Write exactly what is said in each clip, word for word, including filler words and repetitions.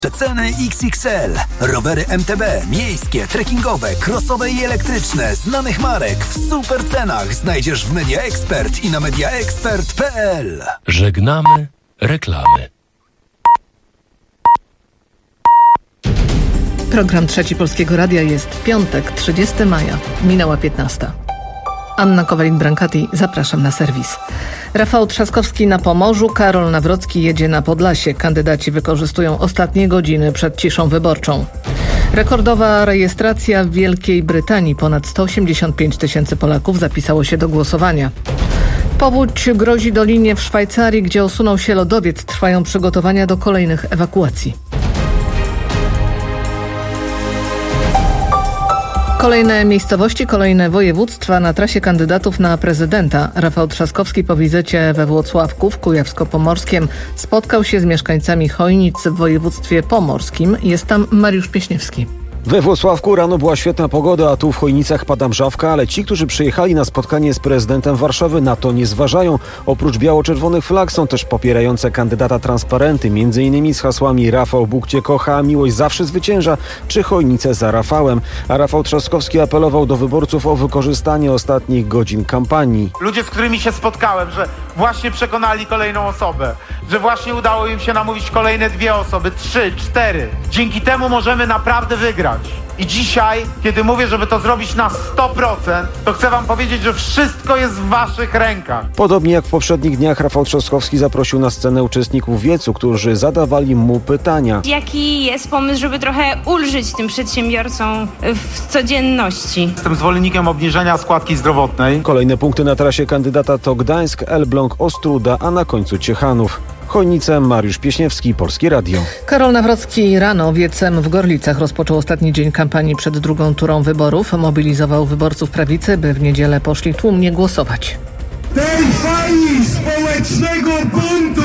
Ceny X X L. Rowery M T B, miejskie, trekkingowe, crossowe i elektryczne, znanych marek w super cenach znajdziesz w Media Expert i na media expert kropka p l. Żegnamy reklamy. Program Trzeci Polskiego Radia jest piątek, trzydziestego maja. Minęła piętnasta. Anna Kowalik-Brankati, zapraszam na serwis. Rafał Trzaskowski na Pomorzu, Karol Nawrocki jedzie na Podlasie. Kandydaci wykorzystują ostatnie godziny przed ciszą wyborczą. Rekordowa rejestracja w Wielkiej Brytanii. Ponad sto osiemdziesiąt pięć tysięcy Polaków zapisało się do głosowania. Powódź grozi Dolinie w Szwajcarii, gdzie osunął się lodowiec. Trwają przygotowania do kolejnych ewakuacji. Kolejne miejscowości, kolejne województwa na trasie kandydatów na prezydenta. Rafał Trzaskowski po wizycie we Włocławku w Kujawsko-Pomorskiem spotkał się z mieszkańcami Chojnic w województwie pomorskim. Jest tam Mariusz Pieśniewski. We Włocławku rano była świetna pogoda, a tu w Chojnicach pada mrzawka, ale ci, którzy przyjechali na spotkanie z prezydentem Warszawy, na to nie zważają. Oprócz biało-czerwonych flag są też popierające kandydata transparenty, między innymi z hasłami Rafał Bóg Cię kocha, a miłość zawsze zwycięża, czy Chojnice za Rafałem. A Rafał Trzaskowski apelował do wyborców o wykorzystanie ostatnich godzin kampanii. Ludzie, z którymi się spotkałem, że właśnie przekonali kolejną osobę, że właśnie udało im się namówić kolejne dwie osoby, trzy, cztery. Dzięki temu możemy naprawdę wygrać. I dzisiaj, kiedy mówię, żeby to zrobić na sto procent, to chcę wam powiedzieć, że wszystko jest w waszych rękach. Podobnie jak w poprzednich dniach, Rafał Trzaskowski zaprosił na scenę uczestników wiecu, którzy zadawali mu pytania. Jaki jest pomysł, żeby trochę ulżyć tym przedsiębiorcom w codzienności? Jestem zwolennikiem obniżenia składki zdrowotnej. Kolejne punkty na trasie kandydata to Gdańsk, Elbląg, Ostróda, a na końcu Ciechanów. Chojnice, Mariusz Pieśniewski, Polskie Radio. Karol Nawrocki rano wiecem w Gorlicach rozpoczął ostatni dzień kampanii przed drugą turą wyborów. Mobilizował wyborców prawicy, by w niedzielę poszli tłumnie głosować. Tej fali społecznego buntu,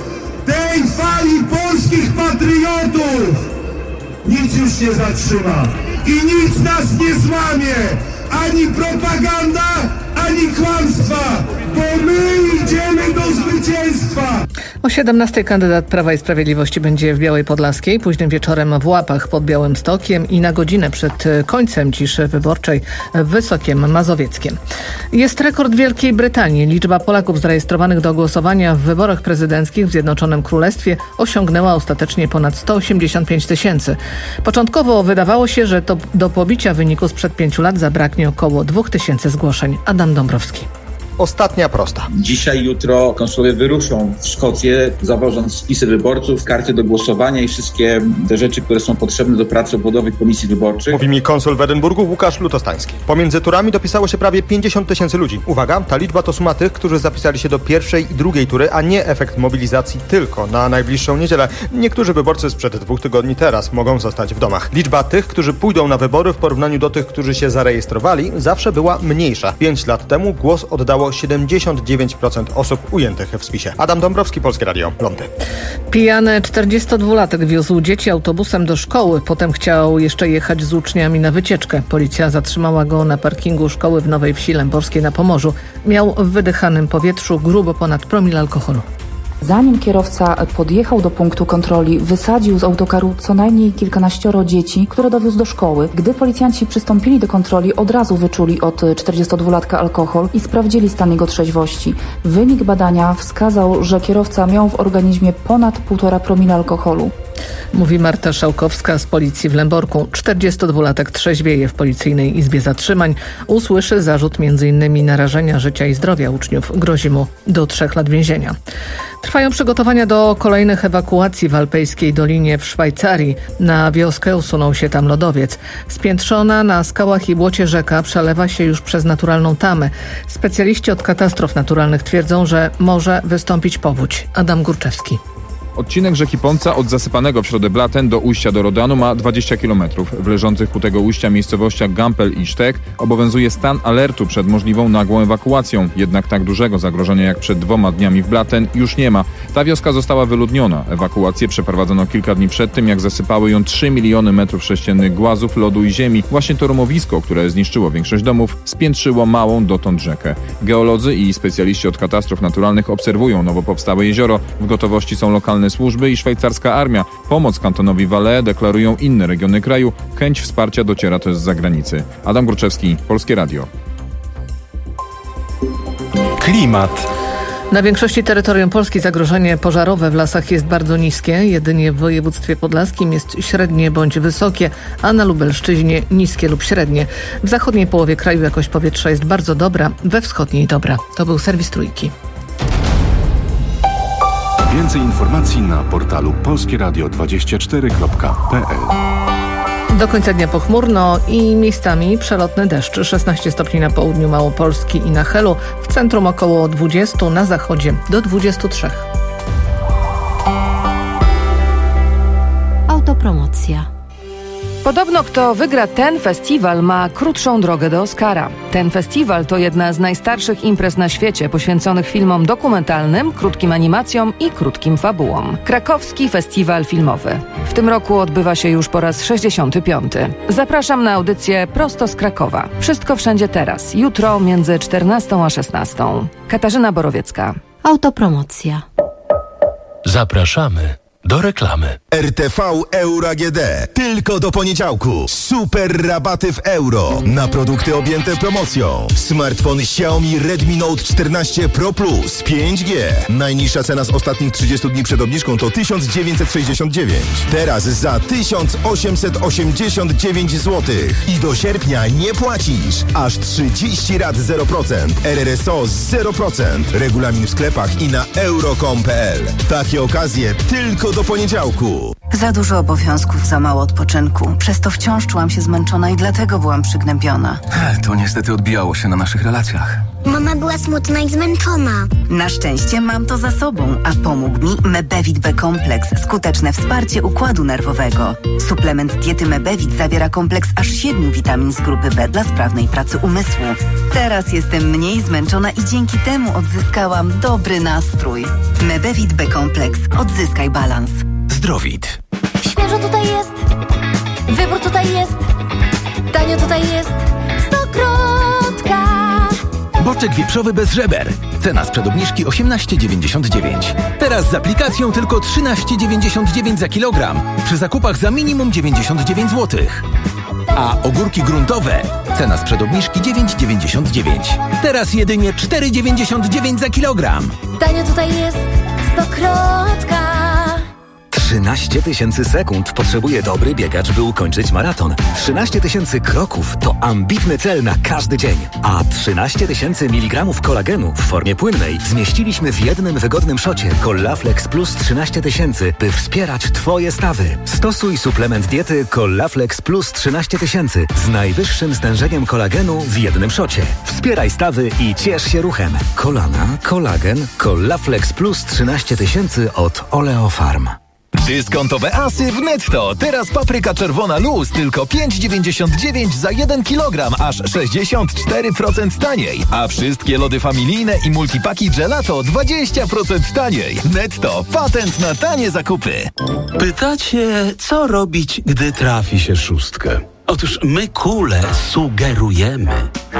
tej fali polskich patriotów nic już nie zatrzyma i nic nas nie złamie. Ani propaganda, ani kłamstwa, bo my idziemy do zwycięstwa. O siedemnastej kandydat Prawa i Sprawiedliwości będzie w Białej Podlaskiej, późnym wieczorem w Łapach pod Białymstokiem i na godzinę przed końcem ciszy wyborczej w Wysokiem Mazowieckiem. Jest rekord Wielkiej Brytanii. Liczba Polaków zarejestrowanych do głosowania w wyborach prezydenckich w Zjednoczonym Królestwie osiągnęła ostatecznie ponad sto osiemdziesiąt pięć tysięcy. Początkowo wydawało się, że to do pobicia wyniku sprzed pięciu lat zabraknie około dwóch tysięcy zgłoszeń. Adam Dąbrowski. Ostatnia prosta. Dzisiaj, jutro konsulowie wyruszą w Szkocję, zawożąc spisy wyborców, karty do głosowania i wszystkie te rzeczy, które są potrzebne do pracy obwodowych komisji wyborczych. Mówi mi konsul w Edynburgu Łukasz Lutostański. Pomiędzy turami dopisało się prawie pięćdziesiąt tysięcy ludzi. Uwaga, ta liczba to suma tych, którzy zapisali się do pierwszej i drugiej tury, a nie efekt mobilizacji tylko na najbliższą niedzielę. Niektórzy wyborcy sprzed dwóch tygodni teraz mogą zostać w domach. Liczba tych, którzy pójdą na wybory w porównaniu do tych, którzy się zarejestrowali, zawsze była mniejsza. Pięć lat temu głos oddało siedemdziesiąt dziewięć procent osób ujętych w spisie. Adam Dąbrowski, Polskie Radio, Londyn. Pijany czterdziestodwulatek wiózł dzieci autobusem do szkoły. Potem chciał jeszcze jechać z uczniami na wycieczkę. Policja zatrzymała go na parkingu szkoły w Nowej Wsi Lęborskiej na Pomorzu. Miał w wydychanym powietrzu grubo ponad promil alkoholu. Zanim kierowca podjechał do punktu kontroli, wysadził z autokaru co najmniej kilkanaścioro dzieci, które dowiózł do szkoły. Gdy policjanci przystąpili do kontroli, od razu wyczuli od czterdziestodwulatka alkohol i sprawdzili stan jego trzeźwości. Wynik badania wskazał, że kierowca miał w organizmie ponad półtora promila alkoholu. Mówi Marta Szałkowska z policji w Lęborku. czterdziestodwulatek trzeźwieje w Policyjnej Izbie Zatrzymań. Usłyszy zarzut między innymi narażenia życia i zdrowia uczniów. Grozi mu do trzech lat więzienia. Trwają przygotowania do kolejnych ewakuacji w alpejskiej Dolinie w Szwajcarii. Na wioskę usunął się tam lodowiec. Spiętrzona na skałach i błocie rzeka przelewa się już przez naturalną tamę. Specjaliści od katastrof naturalnych twierdzą, że może wystąpić powódź. Adam Górczewski. Odcinek rzeki Ponca od zasypanego w środę Blaten do ujścia do Rodanu ma dwadzieścia kilometrów. W leżących u tego ujścia miejscowościach Gampel i Sztek obowiązuje stan alertu przed możliwą nagłą ewakuacją. Jednak tak dużego zagrożenia jak przed dwoma dniami w Blaten już nie ma. Ta wioska została wyludniona. Ewakuację przeprowadzono kilka dni przed tym, jak zasypały ją trzy miliony metrów sześciennych głazów, lodu i ziemi. Właśnie to rumowisko, które zniszczyło większość domów, spiętrzyło małą dotąd rzekę. Geolodzy i specjaliści od katastrof naturalnych obserwują nowo powstałe jezioro. W gotowości są lokalne specjalne służby i szwajcarska armia. Pomoc kantonowi Valais deklarują inne regiony kraju. Chęć wsparcia dociera też z zagranicy. Adam Górczewski, Polskie Radio. Klimat. Na większości terytorium Polski zagrożenie pożarowe w lasach jest bardzo niskie. Jedynie w województwie podlaskim jest średnie bądź wysokie, a na Lubelszczyźnie niskie lub średnie. W zachodniej połowie kraju jakość powietrza jest bardzo dobra, we wschodniej dobra. To był serwis Trójki. Więcej informacji na portalu polskie radio dwadzieścia cztery kropka p l. Do końca dnia pochmurno i miejscami przelotny deszcz. szesnaście stopni na południu Małopolski i na Helu. W centrum około dwadzieścia, na zachodzie do dwudziestu trzech. Autopromocja. Podobno kto wygra ten festiwal, ma krótszą drogę do Oscara. Ten festiwal to jedna z najstarszych imprez na świecie poświęconych filmom dokumentalnym, krótkim animacjom i krótkim fabułom. Krakowski Festiwal Filmowy. W tym roku odbywa się już po raz sześćdziesiąty piąty. Zapraszam na audycję prosto z Krakowa. Wszystko wszędzie teraz. Jutro między czternastą a szesnastą. Katarzyna Borowiecka. Autopromocja. Zapraszamy do reklamy. R T V Euro A G D. Tylko do poniedziałku. Super rabaty w euro na produkty objęte promocją. Smartfon Xiaomi Redmi Note czternaście Pro Plus pięć G. Najniższa cena z ostatnich trzydziestu dni przed obniżką to tysiąc dziewięćset sześćdziesiąt dziewięć. Teraz za tysiąc osiemset osiemdziesiąt dziewięć złotych. I do sierpnia nie płacisz. Aż trzydzieści rat zero procent. R R S O zero procent. Regulamin w sklepach i na euro kropka com kropka p l. Takie okazje tylko do poniedziałku. Za dużo obowiązków, za mało odpoczynku. Przez to wciąż czułam się zmęczona i dlatego byłam przygnębiona. To niestety odbijało się na naszych relacjach. Mama była smutna i zmęczona. Na szczęście mam to za sobą, a pomógł mi Mebevit B Kompleks. Skuteczne wsparcie układu nerwowego. Suplement diety Mebevit zawiera kompleks aż siedmiu witamin z grupy B dla sprawnej pracy umysłu. Teraz jestem mniej zmęczona i dzięki temu odzyskałam dobry nastrój. Mebevit B Kompleks. Odzyskaj balans. Zdrowit. Świeżo tutaj jest. Wybór tutaj jest. Tanio tutaj jest. Stokrotka. Boczek wieprzowy bez żeber. Cena sprzed obniżki osiemnaście dziewięćdziesiąt dziewięć. Teraz z aplikacją tylko trzynaście dziewięćdziesiąt dziewięć za kilogram. Przy zakupach za minimum dziewięćdziesiąt dziewięć złotych. A ogórki gruntowe. Cena sprzed obniżki dziewięć dziewięćdziesiąt dziewięć. Teraz jedynie cztery dziewięćdziesiąt dziewięć za kilogram. Tanio tutaj jest. Stokrotka. trzynaście tysięcy sekund potrzebuje dobry biegacz, by ukończyć maraton. trzynaście tysięcy kroków to ambitny cel na każdy dzień. A trzynaście tysięcy miligramów kolagenu w formie płynnej zmieściliśmy w jednym wygodnym szocie Collaflex Plus trzynaście tysięcy, by wspierać Twoje stawy. Stosuj suplement diety Collaflex Plus trzynaście tysięcy z najwyższym stężeniem kolagenu w jednym szocie. Wspieraj stawy i ciesz się ruchem. Kolana, kolagen, Collaflex Plus trzynaście tysięcy od Oleofarm. Dyskontowe asy w Netto. Teraz papryka czerwona luz tylko pięć dziewięćdziesiąt dziewięć za jeden kilogram, aż sześćdziesiąt cztery procent taniej. A wszystkie lody familijne i multipaki gelato dwadzieścia procent taniej. Netto. Patent na tanie zakupy. Pytacie, co robić, gdy trafi się szóstkę? Otóż my kule sugerujemy.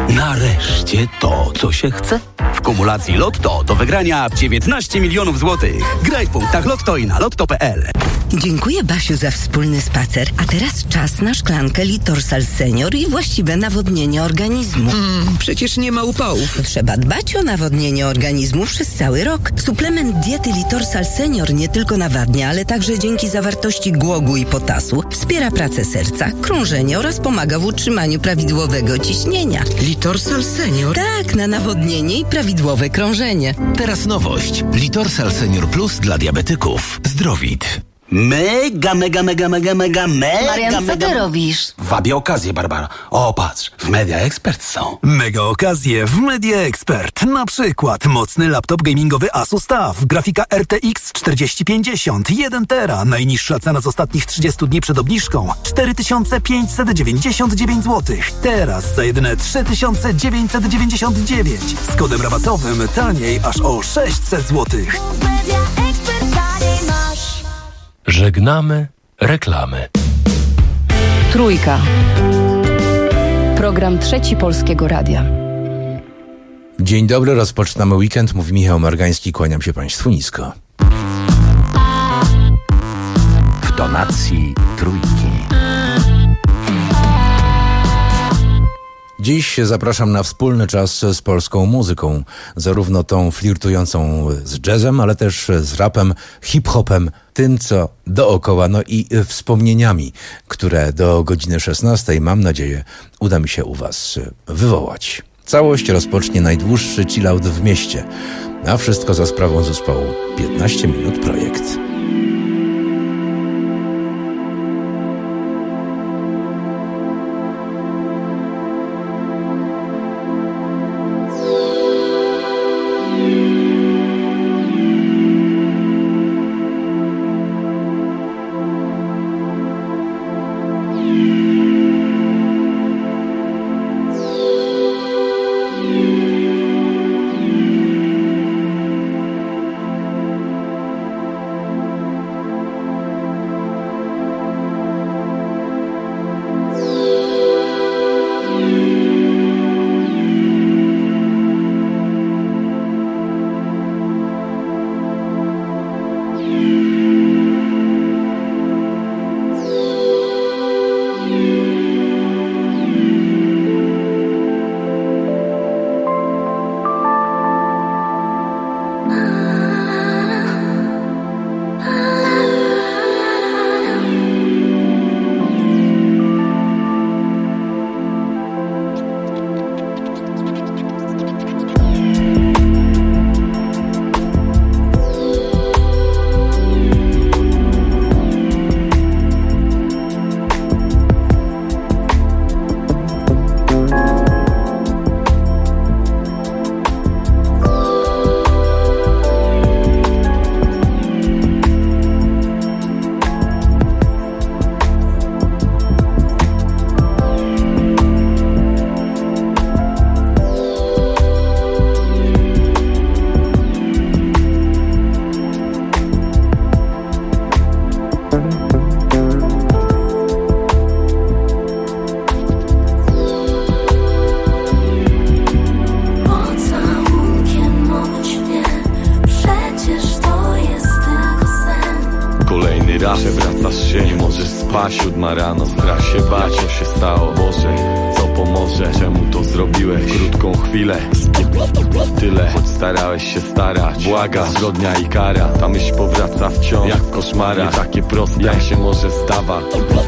Nareszcie to, co się chce. W kumulacji Lotto do wygrania dziewiętnaście milionów złotych. Graj w punktach Lotto i na lotto kropka p l. Dziękuję, Basiu, za wspólny spacer. A teraz czas na szklankę Litorsal Senior i właściwe nawodnienie organizmu. Mm, przecież nie ma upałów. Trzeba dbać o nawodnienie organizmu przez cały rok. Suplement diety Litorsal Senior nie tylko nawadnia, ale także dzięki zawartości głogu i potasu wspiera pracę serca, krążenie oraz pomaga w utrzymaniu prawidłowego ciśnienia. Litorsal Senior? Tak, na nawodnienie i prawidłowe krążenie. Teraz nowość. Litorsal Senior Plus dla diabetyków. Zdrowit. Mega, mega, mega, mega, mega, mega, Marian, co mega... ty robisz? Wabię okazję, Barbara. O, patrz, w Media Expert są. Mega okazje w Media Expert. Na przykład mocny laptop gamingowy Asus T A F. Grafika R T X czterdzieści pięćdziesiąt. jeden tera. Najniższa cena z ostatnich trzydziestu dni przed obniżką. cztery tysiące pięćset dziewięćdziesiąt dziewięć złotych. Teraz za jedyne trzy tysiące dziewięćset dziewięćdziesiąt dziewięć. Z kodem rabatowym taniej aż o sześćset złotych. Żegnamy reklamy. Trójka. Program Trzeci Polskiego Radia. Dzień dobry, rozpoczynamy weekend. Mówi Michał Margański, kłaniam się Państwu nisko. donacji Trójki. Dziś zapraszam na wspólny czas z polską muzyką, zarówno tą flirtującą z jazzem, ale też z rapem, hip-hopem, tym co dookoła, no i wspomnieniami, które do godziny szesnastej, mam nadzieję, uda mi się u Was wywołać. Całość rozpocznie najdłuższy chillout w mieście, a wszystko za sprawą zespołu piętnaście minut Projekt. Przewracasz się, nie możesz spać, siódma rano, strach się bać. Co się stało? Boże, co pomoże? Czemu to zrobiłeś? Krótką chwilę, tyle, choć starałeś się starać. Błaga, zgodnia i kara, ta myśl powraca wciąż jak w koszmarach. Nie takie proste, jak się może zdawać.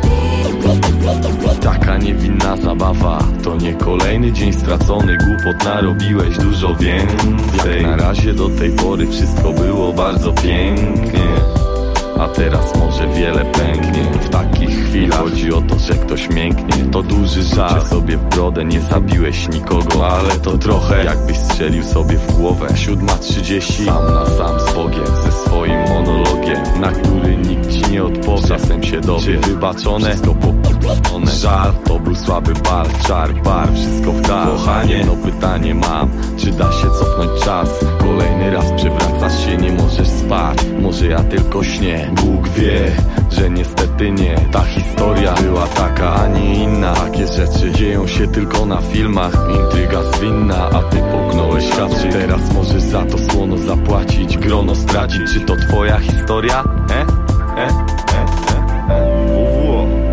Taka niewinna zabawa, to nie kolejny dzień stracony. Głupot narobiłeś dużo więcej. Jak na razie do tej pory wszystko było bardzo pięknie, a teraz może wiele pęknie. W takich chwilach chodzi o to, że ktoś mięknie. To duży żart, że sobie w brodę nie zabiłeś nikogo, ale to trochę jakbyś strzelił sobie w głowę. Siódma trzydzieści, sam na sam z Bogiem, ze swoim monologiem, na który nikt ci nie odpowie. Czasem się dowie, czy wybaczone, wszystko popłacone. Żal, to był słaby bal, czar, bar, wszystko w dar. Kochanie, no pytanie mam, czy da się cofnąć czas? Kolejny raz przewracasz się, nie możesz spać. Może ja tylko śnię, Bóg wie, że niestety nie. Ta historia była taka, a nie inna. Takie rzeczy dzieją się tylko na filmach. Intryga zwinna, a ty połknąłeś kaczy. Teraz możesz za to słono zapłacić, grono stracić. Czy to twoja historia? E? E? E? E? E? W W O.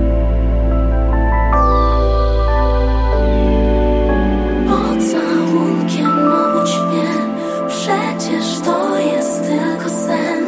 Pocałunkiem obudź mnie, przecież to jest tylko sen.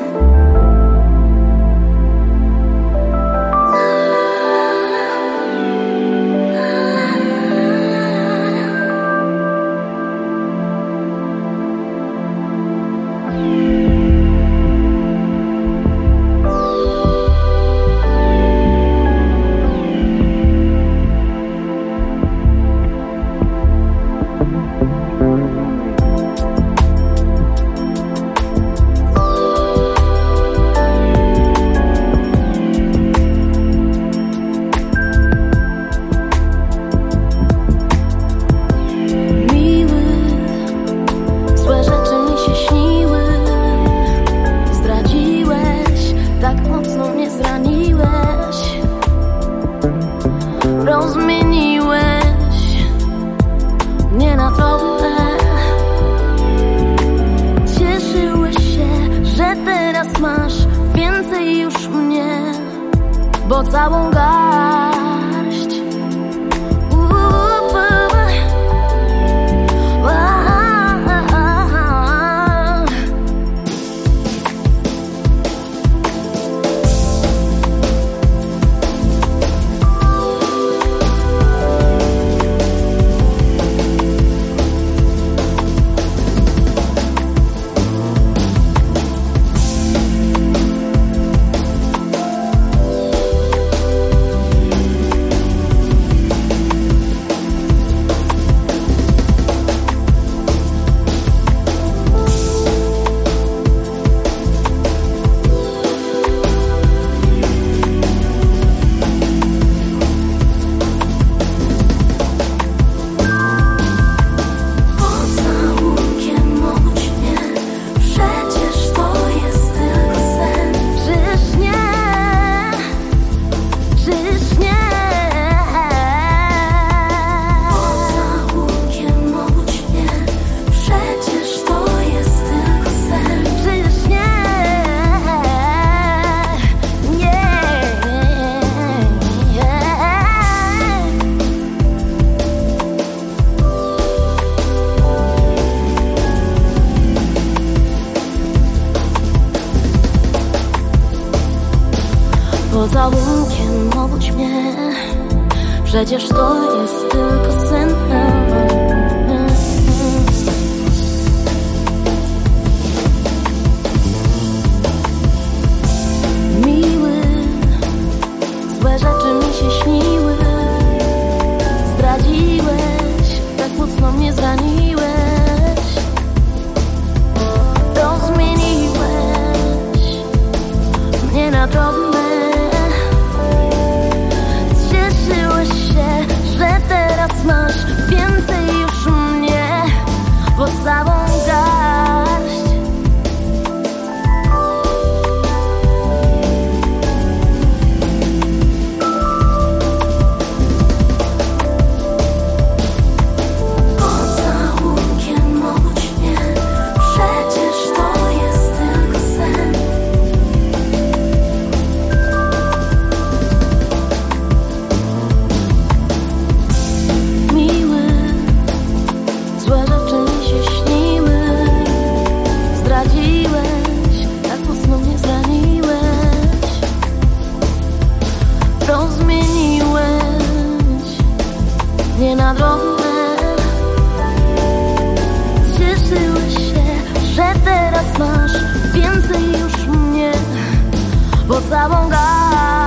po całą garść. Uuu, Pocałunkiem obudź mnie, przecież to jest tylko sen. Miły, złe rzeczy mi się śniły. Zdradziłeś, tak mocno mnie zraniłeś. Rozmieniłeś mnie na drobne. Cieszyłeś się, że teraz masz więcej już mnie pod całą garść. Pocałunkiem obudź mnie, przecież to jest tylko sen. Miły, złe rzeczy mi się śniły. Zdradziłeś, tak mocno mnie zraniłeś. Rozmieniłeś mnie na drobne. Cieszyłeś się, że teraz masz więcej już mnie po całą garść.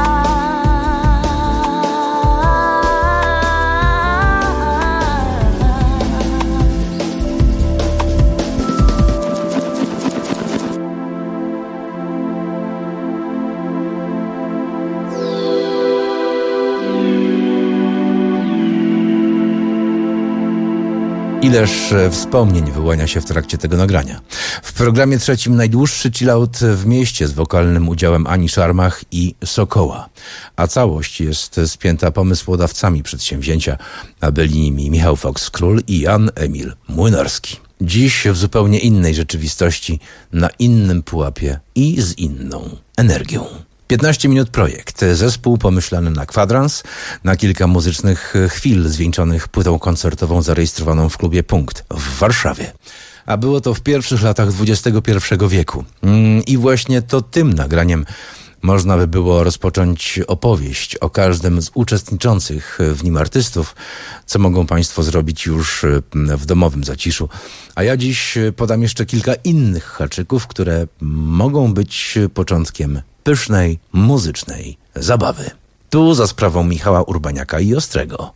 Ileż wspomnień wyłania się w trakcie tego nagrania. W programie trzecim najdłuższy chillout w mieście z wokalnym udziałem Ani Szarmach i Sokoła. A całość jest spięta pomysłodawcami przedsięwzięcia, a byli nimi Michał Fox-Król i Jan Emil Młynarski. Dziś w zupełnie innej rzeczywistości, na innym pułapie i z inną energią. piętnaście minut projekt. Zespół pomyślany na kwadrans, na kilka muzycznych chwil zwieńczonych płytą koncertową zarejestrowaną w klubie Punkt w Warszawie. A było to w pierwszych latach dwudziestego pierwszego wieku. I właśnie to tym nagraniem można by było rozpocząć opowieść o każdym z uczestniczących w nim artystów, co mogą Państwo zrobić już w domowym zaciszu. A ja dziś podam jeszcze kilka innych haczyków, które mogą być początkiem pysznej, muzycznej zabawy. Tu za sprawą Michała Urbaniaka i Ostrego.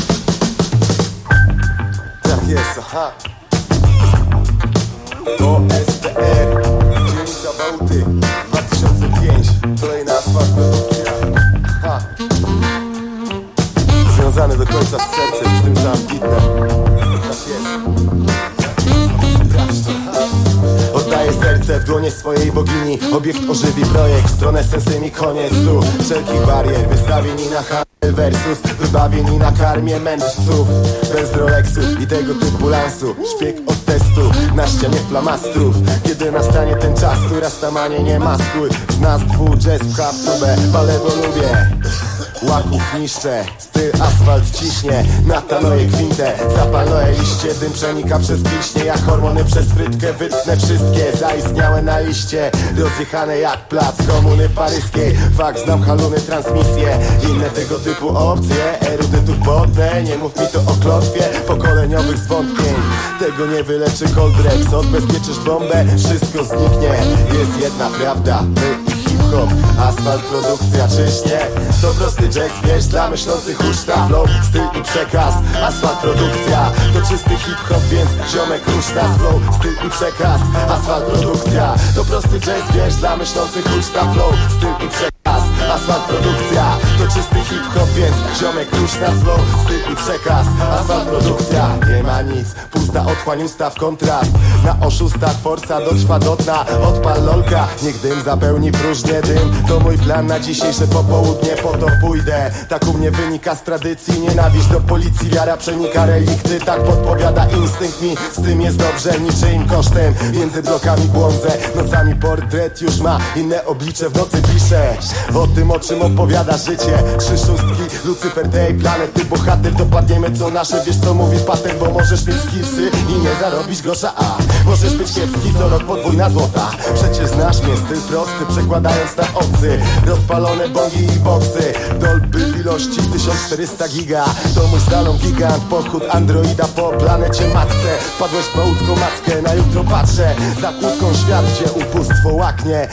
Tak jest, aha. O S T R, dzielnica Bałty, dwa tysiące pięć, kolejna asfaltowa. Ha. Związany do końca z sercem, z tym, że ambitne. Tak jest. Oddaję serce w dłonie swojej bogini. Obiekt ożywi projekt, w stronę sensy mi koniec. Tu wszelkich barier, wystawieni na handel versus wybawieni na karmie mędrców. Bez Rolexów i tego typu lansu, szpieg od testu, na ścianie flamastrów. Kiedy nastanie ten czas, tu rastamanie nie maskuj. Z nas dwóch jazz pcha w tubę, palę bo lubię. Łaków niszczę, styl asfalt ciśnie. Natanoje kwintę, zapaloje liście. Dym przenika przez pilśnie, jak hormony przez frytkę. Wytnę wszystkie zaistniałe na liście. Rozjechane jak plac komuny paryskiej. Fakt, znam haluny, transmisje, inne tego typu opcje. Erudytów podnę, nie mów mi to o klątwie pokoleniowych zwątpień. Tego nie wyleczy Coldrex, odbezpieczysz bombę, wszystko zniknie. Jest jedna prawda, my i hip-hop, asfalt, produkcja, czyż nie? To prosty jazz, wiesz, dla myślących uczta. Flow, styl i przekaz, asfalt, produkcja. To czysty hip-hop, więc ziomek rusz nas. Flow, styl i przekaz, asfalt, produkcja. To prosty jazz, wiesz, dla myślących uczta. Flow, styl i przekaz, asfalt, produkcja. To czysty hip-hop, więc ziomek rusz nas. Flow, styl i przekaz, asfalt, produkcja. Nie ma nic, pusta otchłań, ustaw kontrast. Na oszustach forsa dotrwa do dna. Odpal lolka, niech dym zapełni próżnię. Dym to mój plan na dzisiejsze popołudnie. Po to pójdę, tak u mnie wynika z tradycji. Nienawiść do policji, wiara przenika relikty. Tak podpowiada instynkt mi, z tym jest dobrze. Niczyim kosztem, między blokami błądzę. Nocami portret już ma inne oblicze. W nocy piszę o tym, o czym opowiada życie. Trzy szóstki, Lucifer, Day, planet. Ty bohater, dopadniemy co nasze. Wiesz co mówi patent, bo możesz mieć skillsy i nie zarobić grosza, a możesz być kiepski, co rok podwójna złota. Przecież znasz mnie, styl prosty, przekładając na obcy. Rozpalone bongi i boksy, Dolby w ilości tysiąc czterysta giga. To mój slalom gigant, pochód androida po planecie matce. Wpadłeś po łódzką mackę, na jutro patrzę. Za kłódką świat, gdzie ubóstwo łaknie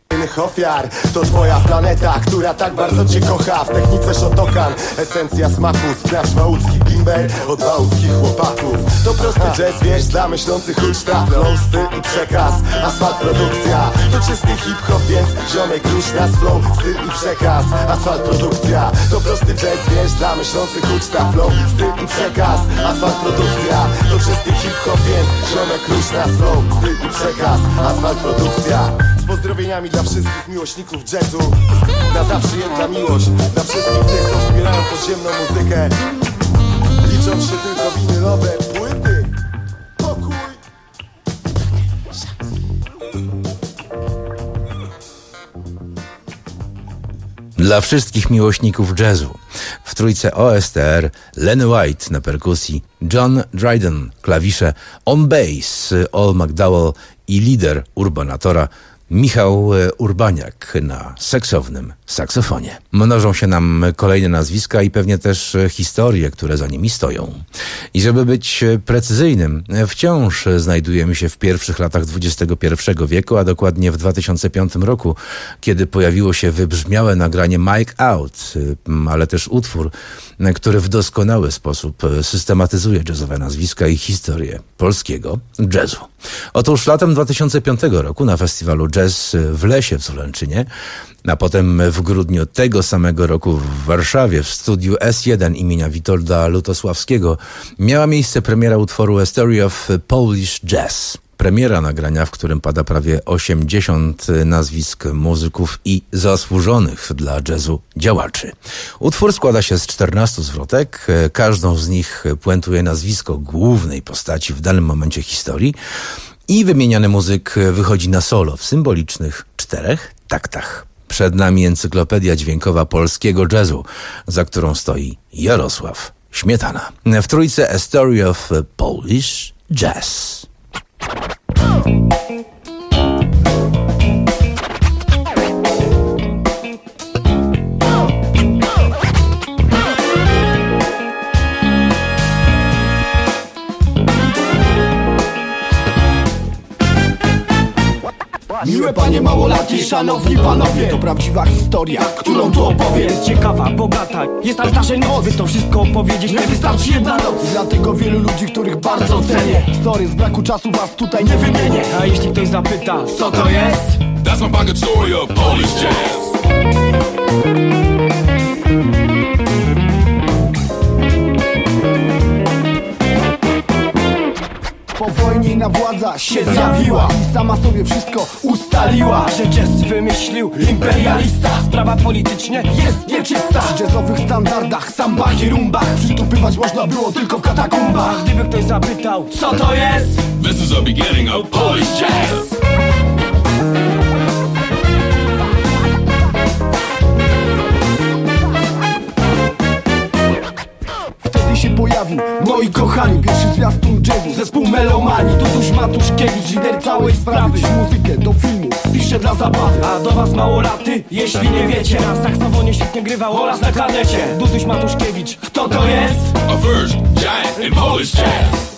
ofiar. To twoja planeta, która tak bardzo cię kocha. W technice Shotokan, esencja smaku. Sprawdź małódzki bimber od małódzkich chłopaków. To prosty jazz, wiesz, dla myślących uczta. Flow, styl i przekaz, asfalt, produkcja. To czysty hip-hop, więc ziomek rusz nas. Flow, styl i przekaz, asfalt, produkcja. To prosty jazz, wiesz, dla myślących uczta. Flow, styl i przekaz, asfalt, produkcja. To czysty hip-hop, więc ziomek rusz nas. Flow, styl i przekaz, asfalt, produkcja. Z pozdrowieniami dla wszystkich miłośników jazzu. Na zawsze jedna miłość dla wszystkich tych, co wspierają podziemną muzykę. Liczą się tylko winylowe płyty. Pokój. Dla wszystkich miłośników jazzu. W trójce O S T R Lenny White na perkusji, John Dryden klawisze, on bass Ol McDowell i lider Urbanatora Michał Urbaniak na seksownym saksofonie. Mnożą się nam kolejne nazwiska i pewnie też historie, które za nimi stoją. I żeby być precyzyjnym, wciąż znajdujemy się w pierwszych latach dwudziestego pierwszego wieku, a dokładnie w dwa tysiące piątym roku, kiedy pojawiło się wybrzmiałe nagranie Mike Out, ale też utwór, który w doskonały sposób systematyzuje jazzowe nazwiska i historię polskiego jazzu. Otóż latem dwa tysiące piątego roku na festiwalu Jazz w Lesie w Sulęczynie, a potem w grudniu tego samego roku w Warszawie w studiu S jeden imienia Witolda Lutosławskiego miała miejsce premiera utworu A Story of Polish Jazz. Premiera nagrania, w którym pada prawie osiemdziesiąt nazwisk muzyków i zasłużonych dla jazzu działaczy. Utwór składa się z czternastu zwrotek, każdą z nich puentuje nazwisko głównej postaci w danym momencie historii i wymieniany muzyk wychodzi na solo w symbolicznych czterech taktach. Przed nami encyklopedia dźwiękowa polskiego jazzu, za którą stoi Jarosław Śmietana. W trójce A Story of Polish Jazz. Miłe panie małolatki, szanowni panowie, to prawdziwa historia, którą tu opowiem. Jest ciekawa, bogata, jest na starze noc. By to wszystko opowiedzieć, nie wystarczy jedna noc. I dlatego wielu ludzi, których bardzo cenię. Sorry, z braku czasu was tutaj nie wymienię. A jeśli ktoś zapyta, co to jest? That's my pocket story of Polish jazz. Po wojnie Partyjna władza się zjawiła i sama sobie wszystko ustaliła, że jazz wymyślił imperialista. Sprawa politycznie jest nieczysta. Przy jazzowych standardach, sambach i rumbach przytupywać można było tylko w katakumbach. Gdyby ktoś zapytał, co to jest? This is the beginning of Polish jazz. Się pojawił, moi kochani, pierwszy zwiastun jazzu, zespół Melomani. Tutuś Matuszkiewicz, lider całej sprawy. Dziś muzykę do filmu pisze dla zabawy. A do was małolaty, jeśli nie wiecie, na saksofonie świetnie grywał oraz na klarnecie Tutuś Matuszkiewicz. Kto to jest? A first giant in Polish jazz.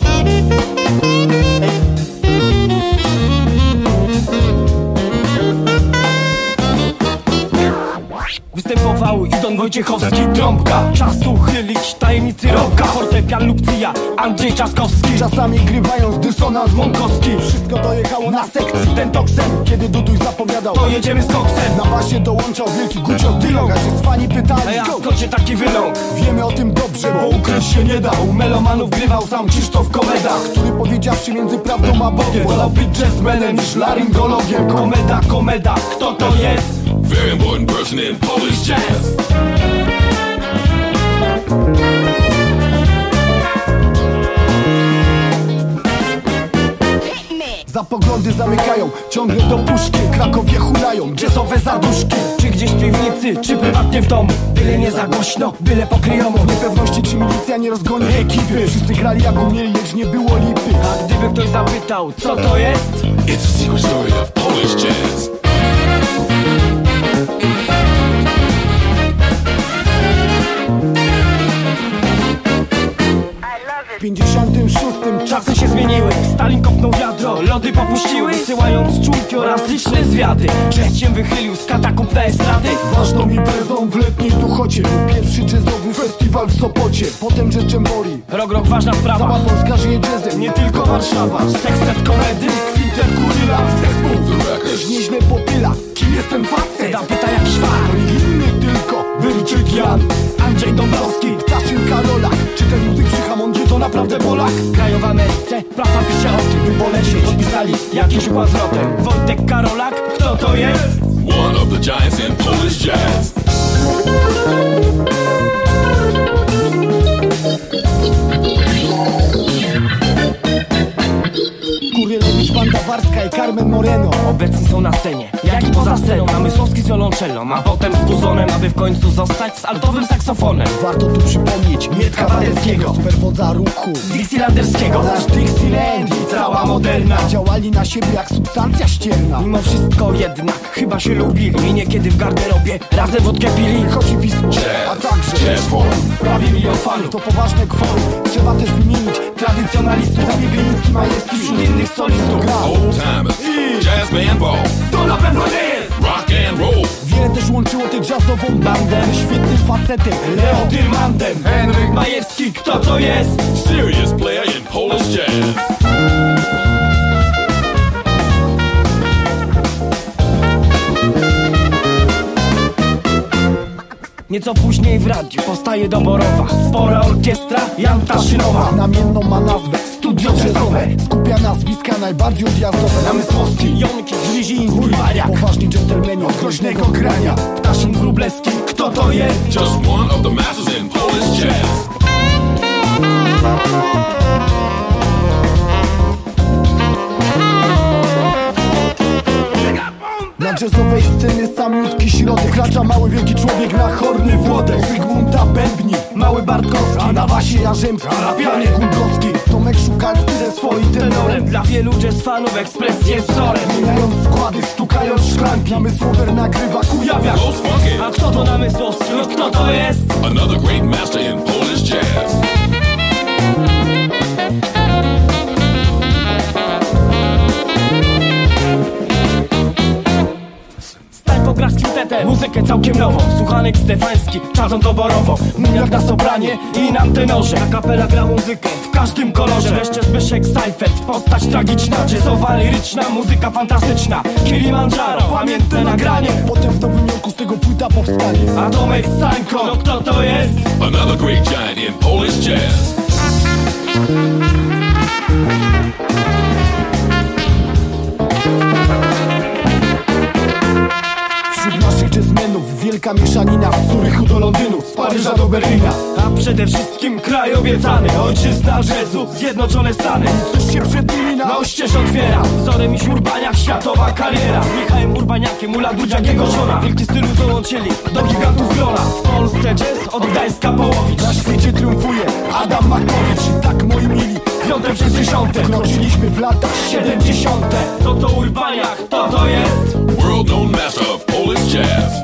Występował i Don Wojciechowski, trąbka. Czas uchylić tajemnicy rocka. Fortepian lub cyja, Andrzej Trzaskowski. Czasami grywając dysonans Łąkowski. Wszystko dojechało na sekcji ten toksem. Kiedy Duduś zapowiadał, to jedziemy z koksem. Na basie dołączał wielki Gucio Dylong. A się z fani pytali, a ja skąd się taki wyląg? Wiemy o tym dobrze, bo ukryć się nie da. U Melomanów grywał sam Krzysztof Komeda, który powiedziawszy między prawdą a Bogiem wolał być jazzmenem niż laryngologiem. Komeda, komeda, kto to jest? Very important person in Polish jazz. Za poglądy zamykają, ciągle do puszki. Krakowie hulają, jazzowe zaduszki. Czy gdzieś w piwnicy, czy prywatnie w domu. Byle nie za głośno, byle pokryjomu. W niepewności, czy milicja nie rozgoni ekipy. Wszyscy grali jak umieli, lecz nie było lipy. A gdyby ktoś zapytał, co to jest? It's a secret story of Polish jazz. W pięćdziesiątym szóstym czasy się zmieniły. Stalin kopnął wiadro, lody popuściły, wysyłając członki oraz liczne zwiady. Jazz się wychylił z katakumb na estrady. Ważną imprezą w letniej Tuchocie był pierwszy jazzowy festiwal w Sopocie. Potem Rzeczembori, Rok, rok, ważna sprawa. Cała Polska żyje jazzem, nie tylko Warszawa. Sextet komedy, kwintet kuryla, zespół też nieźle popyla. Kim jest ten facet? Tam pyta jakiś fan. Inny tylko Wyrczyk Jan, Andrzej Dąbrowski, Ptaszyn Karola. Czy ten muzyk przy Hamondzie to naprawdę Polak? Krajowa Ameryce, prasa pisze o tym, by polecieć. Podpisali jakiś układ z rotem. Wojtek Karolak, kto to jest? One of the giants in Polish jazz. Kurylewicz, Wanda Warska i Carmen Moreno obecni są na scenie, jak i poza sceną. Namysłowski z violoncellą, a potem z puzonem, aby w końcu zostać z altowym saksofonem. Warto tu przypomnieć Mietka Wadeckiego, superwodza ruchu Dixielanderskiego. Nasz Dixieland i cała moderna działali na siebie jak substancja ścierna. Mimo wszystko jednak chyba się lubili i niekiedy w garderobie razem wódkę pili. Choć i pismo, a także jazz forum. Prawie milion fanów, to poważne kworum. Trzeba też wymienić tradycjonalistów, Zabiegieński, Majewski, wśród innych solistów grał Old timers, jazz band ball. To na pewno nie jest rock and roll. Wiele też łączyło tę jazzową bandę ze świetnym facetem Leo Dyrmandem. Henryk Majewski, kto to jest? Serious player in Polish jazz. Nieco później w radiu powstaje doborowa spora orkiestra Jan Taszynowa. Znamienną ma nazwę Studio Jazzowe. Skupia nazwiska najbardziej odjazdowe. Namysłowski, Jonki, Gryziński, Wariak. Poważni dżentelmeni od groźnego grania. Ptaszyn, Wróblewski, kto to jest? Just one of the masters in Polish jazz. Na jazzowej scenie samiutki środek. Kracza mały wielki człowiek na horny Włodek. Zygmunta Bębnik, mały Bartkowski, a na basie Jarzębski, na pianie Kulkowski. Tomek Szukalski ze swoim tenorem. Dla wielu jazz fanów ekspres jest wzorem. Zmieniając składy, stukając szklanki. Namysłower nagrywa kujawia. A kto to Namysłowski? Kto to jest? Another great master in Polish jazz. Pogra z kwintetem, muzykę całkiem nową. Słuchanek Stefański, czasem doborowo. Miniak na sopranie i na tenorze. A kapela gra muzykę w każdym kolorze. Wreszcie Zbyszek Seifert, postać tragiczna. Jazzowa, liryczna, muzyka fantastyczna. Kilimandżaro, pamiętne nagranie. Potem w Nowym Jorku z tego płyta powstanie. A Tomek Stańko, no kto to jest? Another great giant in Polish jazz. Taka mieszanina z Zurychu do Londynu, z Paryża do Berlina. A przede wszystkim kraj obiecany, ojczyzna rzezu, Zjednoczone Stany. Cóż się przed nimi na oścież otwiera, wzorem i Urbaniak, światowa kariera. Z Michałem Urbaniakiem, Ula Dudziak, żona. Wielki stylu dołączyli do gigantów grona. W Polsce jazz od Gdańska Połowicz. Na świecie triumfuje Adam Makowicz. Tak moi mili, piąte przez dziesiąte kroczyliśmy w latach siedemdziesiąte. To to Urbaniak, to to jest World known master of Polish jazz.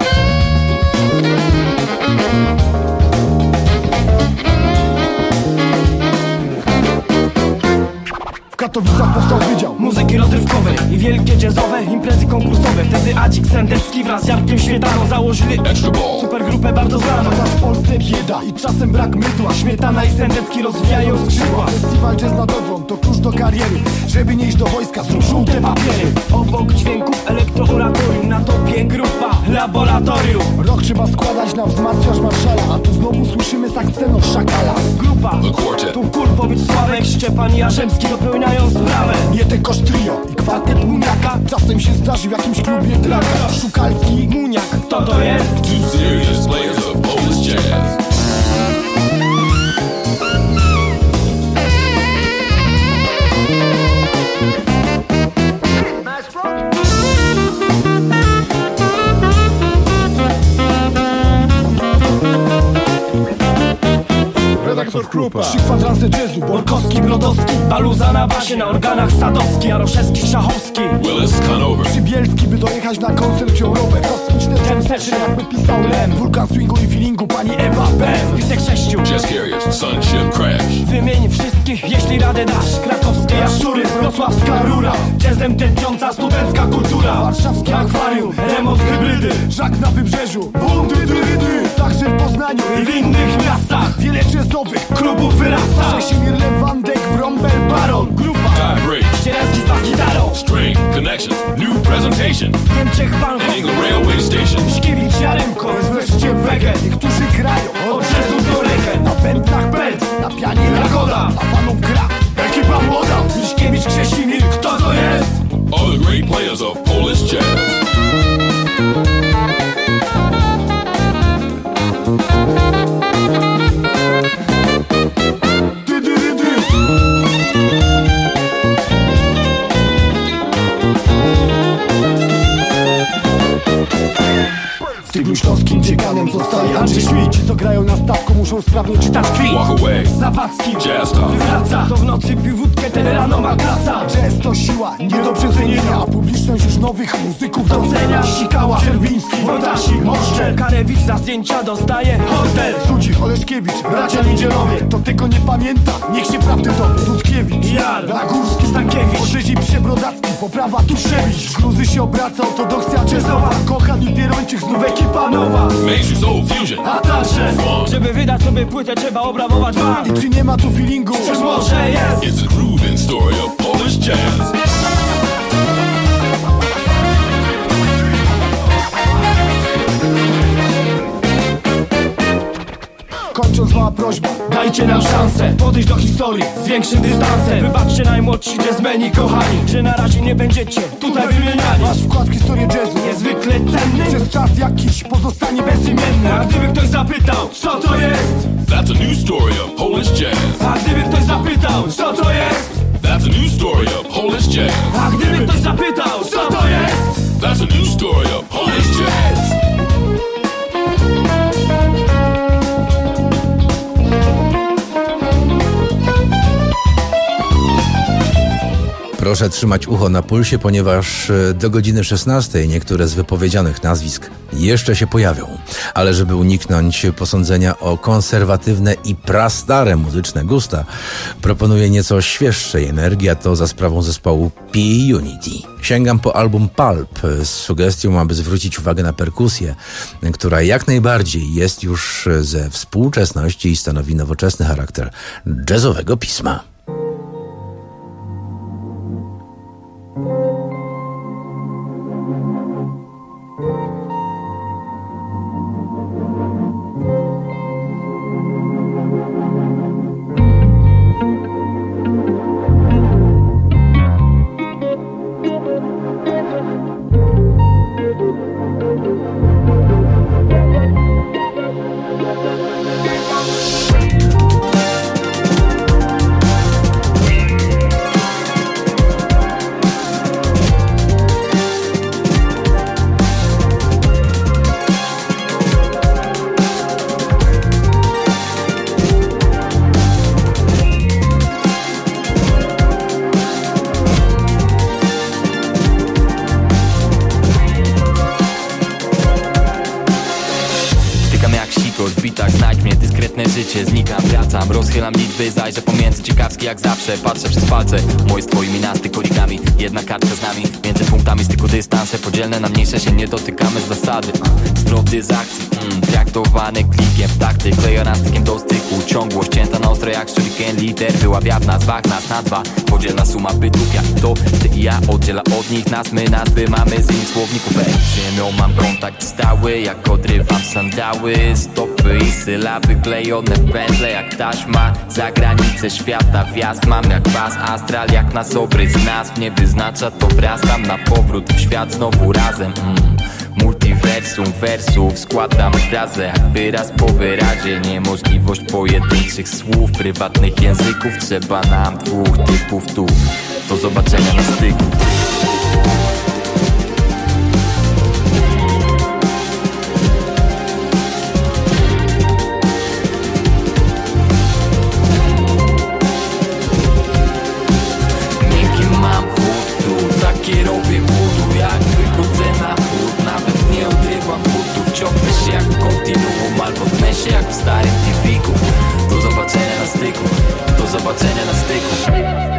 W Katowicach powstał wydział muzyki rozrywkowej i wielkie jazzowe imprezy konkursowe. Wtedy Adzik Sendecki wraz z Jarkiem Śmietaną założyli supergrupę bardzo znaną. Teraz w Polsce bieda i czasem brak mydła. Śmietana i Sendecki rozwijają skrzydła. Festiwal jazz nad Odrą to klucz do kariery. Żeby nie iść do wojska, zrób żółte papiery. Obok dźwięków elektrooratorium, na topie grupa Laboratorium. Rok trzeba składać na wzmacniacz Marszala, a tu znowu słyszymy saksceno Szakala. Grupa tu Kulpowicz, Sławek, Szczepan i Jarzemski dopełniają sprawę. Jetekosz trio i kwartet Muniaka. Czasem się zdarzy w jakimś klubie draka. Szukalski, Muniak, to to jest Two serious players of Polish jazz. Redaktor Krupa, trzy kwadranse jazzu, Borkowski, Brodowski, Baluza na basie, na organach Sadowski, Jaroszewski, Szachowski, Willis, Conover, Przybielski, by dojechać na koncert wziął robę. Kosmiczne jam session, jakby pisał Lem. Wulkan swingu i feelingu, pani Ewa B. Spisek sześciu, Jazz Carriers, Sunship Crash. Wymień wszystkich, jeśli radę dasz. Krakowskie Jaszczury, Wrocławska Rura, jazzem tępiąca studencka kultura. Warszawskie akwarium, remont hybrydy, Żak na Wybrzeżu, bum, dy, dy, dy. Także w Poznaniu i w innych miastach wiele jazzowych klubów wyrasta. Czesimir Lewandek, Wrąbel, Baron, grupa Time Break, Ścierewski z bas gitarą, String, Connections, New Presentation, Niemczech Bank, and England Railway Station. Miśkiewicz, Jaremko, jest wreszcie wege. Niektórzy grają od jazzu do reggae. Na pętlach Belt, na pianie Jagoda, a panom gra ekipa młoda. Miśkiewicz, Krzesimir, kto to jest? All the great players of Polish jazz. Dy, dy, dy, dy. W Tyglu Śląskim dziekanem zostaje Andrzej Schmidt. Ci co grają na stawku muszą sprawnie czytać kwit. Walk away, Zawadzki, Jazz Talk. wraca. To w nocy pił wódkę, ten rano ma klasa. Jazz to siła, nie do przecenienia. A publiczność już nowych muzyków docenia. Sikała, Czerwiński, Wodasik, Moszczel, Karewicz za zdjęcia dostaje hotel. Sudzik, Oleszkiewicz, bracia Niedzielowie. To tego nie pamięta, niech się prawdy dowie. Dudkiewicz, Jar, Nagórski, Stankiewicz, Porzezi, Przebrodacki, poprawa Tuszewicz. Gruzy się obraca, ortodoksja jazzowa. Kochan i Pierończyk, znów ekipa nowa. Mainstream Soul Fusion, A także, żeby wydać sobie płytę, trzeba obrabować bank. I czy nie ma tu feelingu? Czyż może jest? it's a grooving story of Polish jazz. Kończąc mała prośba, Dajcie nam szansę podejść do historii z większym dystansem. Wybaczcie najmłodsi jazzmeni kochani, że na razie nie będziecie tutaj wymieniani. wasz wkład w historię jazzu Niezwykle cenny, przez czas jakiś pozostanie bezimienny. a gdyby ktoś zapytał, co to jest? That's a new story of Polish jazz. A gdyby ktoś zapytał, co to jest? That's a new story of Polish jazz. A gdyby ktoś zapytał, co to jest? That's a new story of Polish jazz. Proszę trzymać ucho na pulsie, ponieważ do godziny szesnastej niektóre z wypowiedzianych nazwisk jeszcze się pojawią. Ale żeby uniknąć posądzenia o konserwatywne i prastare muzyczne gusta, proponuję nieco świeższej energii, a to za sprawą zespołu P Unity. Sięgam po album Pulp z sugestią, aby zwrócić uwagę na perkusję, która jak najbardziej jest już ze współczesności i stanowi nowoczesny charakter jazzowego pisma. Życie, znikam, wracam, rozchylam liczby, zajrzę pomiędzy, ciekawski jak zawsze, patrzę przez palce, moje z twoimi nasty kolikami, jedna kartka z nami, między punktami styku dystanse, podzielne na mniejsze się nie dotykamy z zasady, zwroty z akcji, mm, traktowane klikiem w takty, klejona stykiem do styku, ciągłość cięta na ostro jak shuriken liter, wyławia w nazwach nas na dwa, podzielna suma bytów jak to, ty i ja, oddziela od nich nas, my nazwy mamy z innych słowników, ej, z ziemią mam kontakt stały, jak odrywam sandały, stopy i sylaby klejone w pętle jak taśma, za granicę świata wjazd mam jak was astral, jak nas obrys nazw nie wyznacza, to wracam na powrót w świat znowu razem, mm. Multiversum wersów składam frazę jak wyraz po wyrazie, niemożliwość pojedynczych słów, prywatnych języków, trzeba nam dwóch typów tu, do zobaczenia na styku. Takie robię budu, jak wychodzę na chód, nawet nie odrywam butów, ciągnę się jak kontinuum, albo tnę się jak w starym tifiku. Do zobaczenia na styku, do zobaczenia na styku.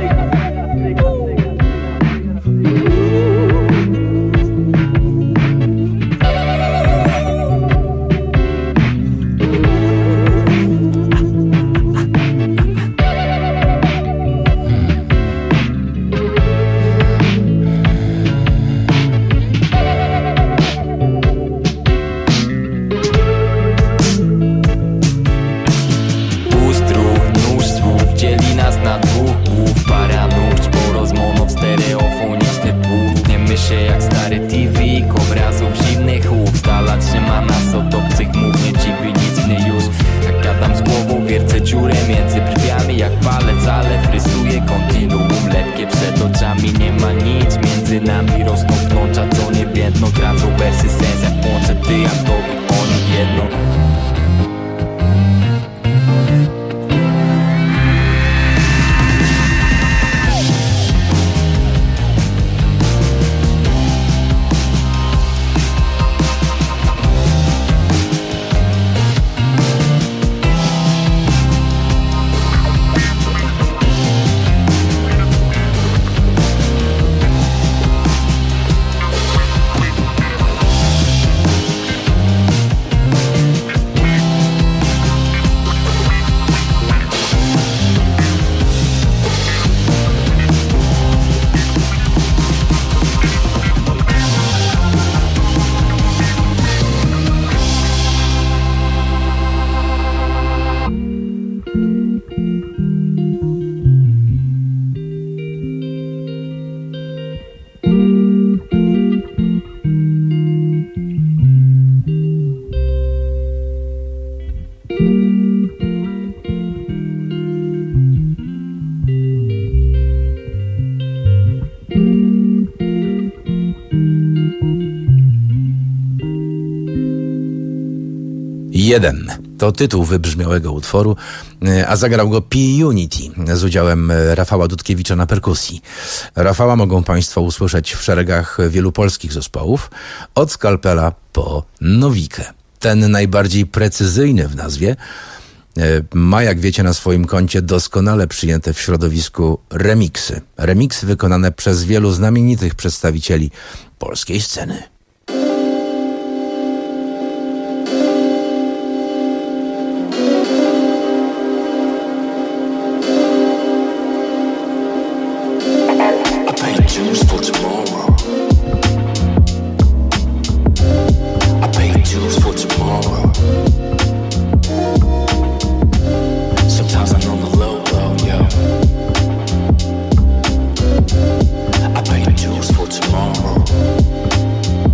jeden. To tytuł wybrzmiałego utworu, a zagrał go P-Unity z udziałem Rafała Dudkiewicza na perkusji. Rafała mogą Państwo usłyszeć w szeregach wielu polskich zespołów, od Skalpela po Nowikę. Ten najbardziej precyzyjny w nazwie ma, jak wiecie, na swoim koncie doskonale przyjęte w środowisku remiksy. Remiksy wykonane przez wielu znamienitych przedstawicieli polskiej sceny. Tomorrow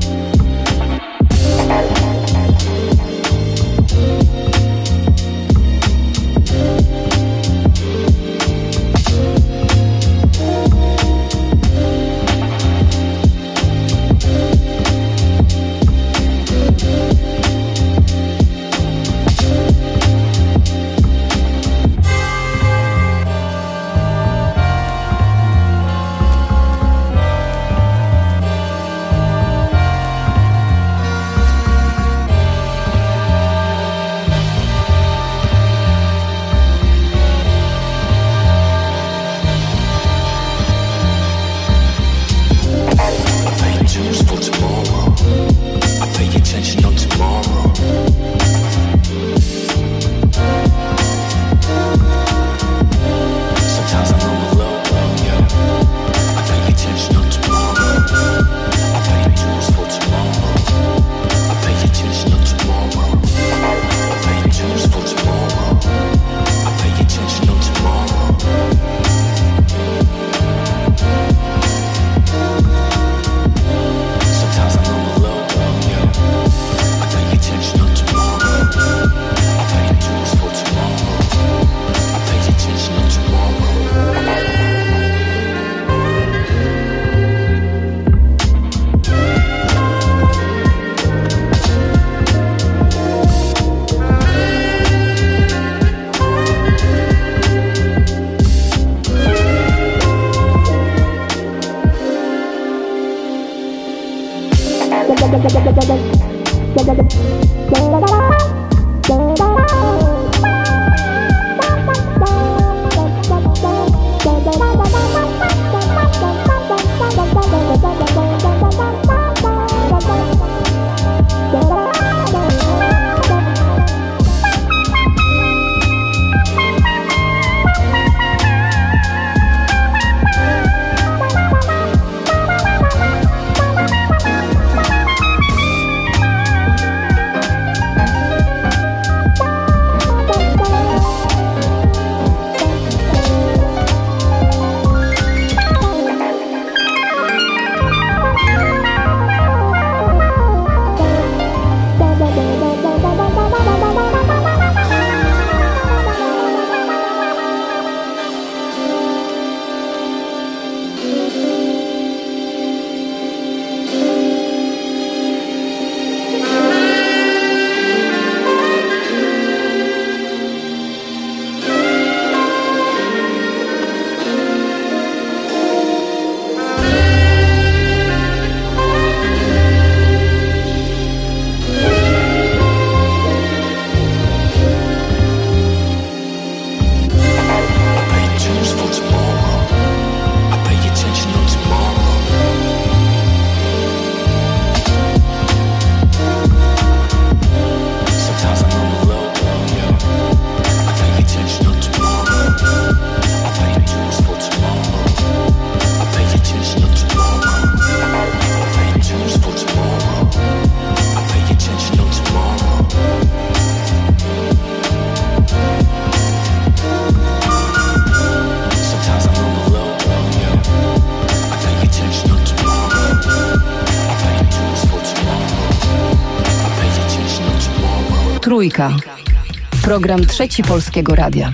Trójka. Program Trzeci Polskiego Radia.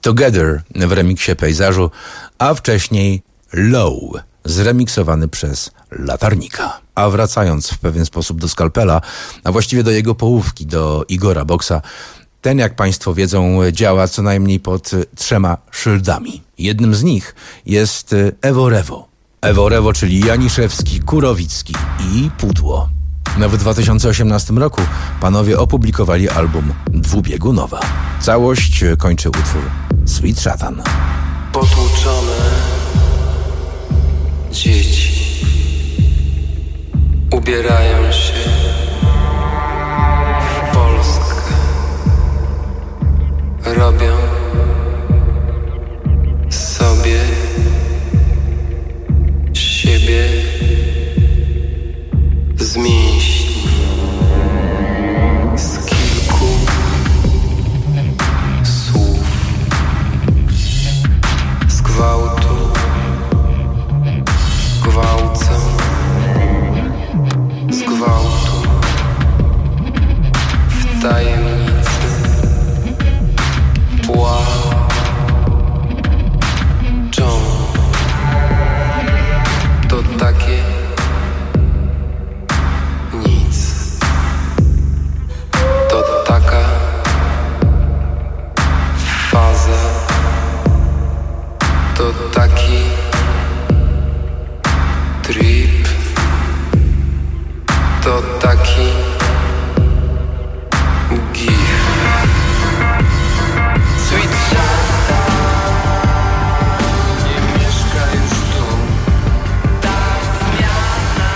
Together w remiksie Pejzażu, a wcześniej Low, zremiksowany przez Latarnika. A wracając w pewien sposób do Skalpela, a właściwie do jego połówki, do Igora Boksa, ten, jak państwo wiedzą, działa co najmniej pod trzema szyldami. Jednym z nich jest Ewo Rewo. Ewo Rewo, czyli Janiszewski, Kurowicki i Pudło. No w dwa tysiące osiemnastym roku panowie opublikowali album Dwubiegunowa. Całość kończy utwór Sweet Szatan. Potłuczone dzieci ubierają się w Polskę, robią sobie siebie z mięśni, z kilku słów, z gwałtu gwałcą, z gwałtu w tajemnicy płaczą. To takie nic. To taka faza. To taki trip. To taki gif. Sweet Shasta nie mieszka już tu. Ta zmiana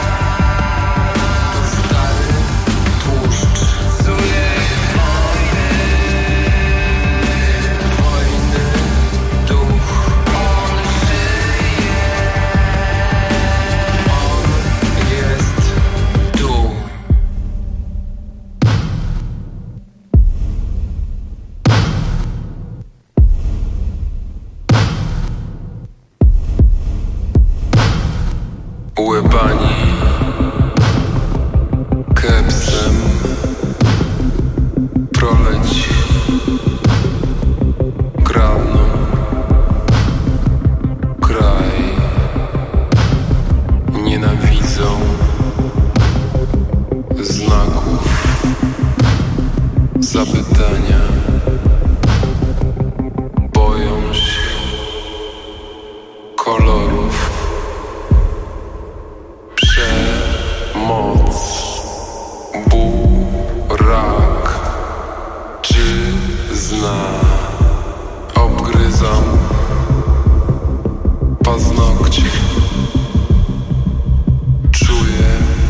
to stary tłuszcz. Psuje wojny, wojny duch. On żyje, on jest tu. Łebani kepsem proleć kradną kraj, nienawidzą znaków zapytania, boją się kolorów. Przemoc, burak, czy zna? Obgryzam paznokcie, czuję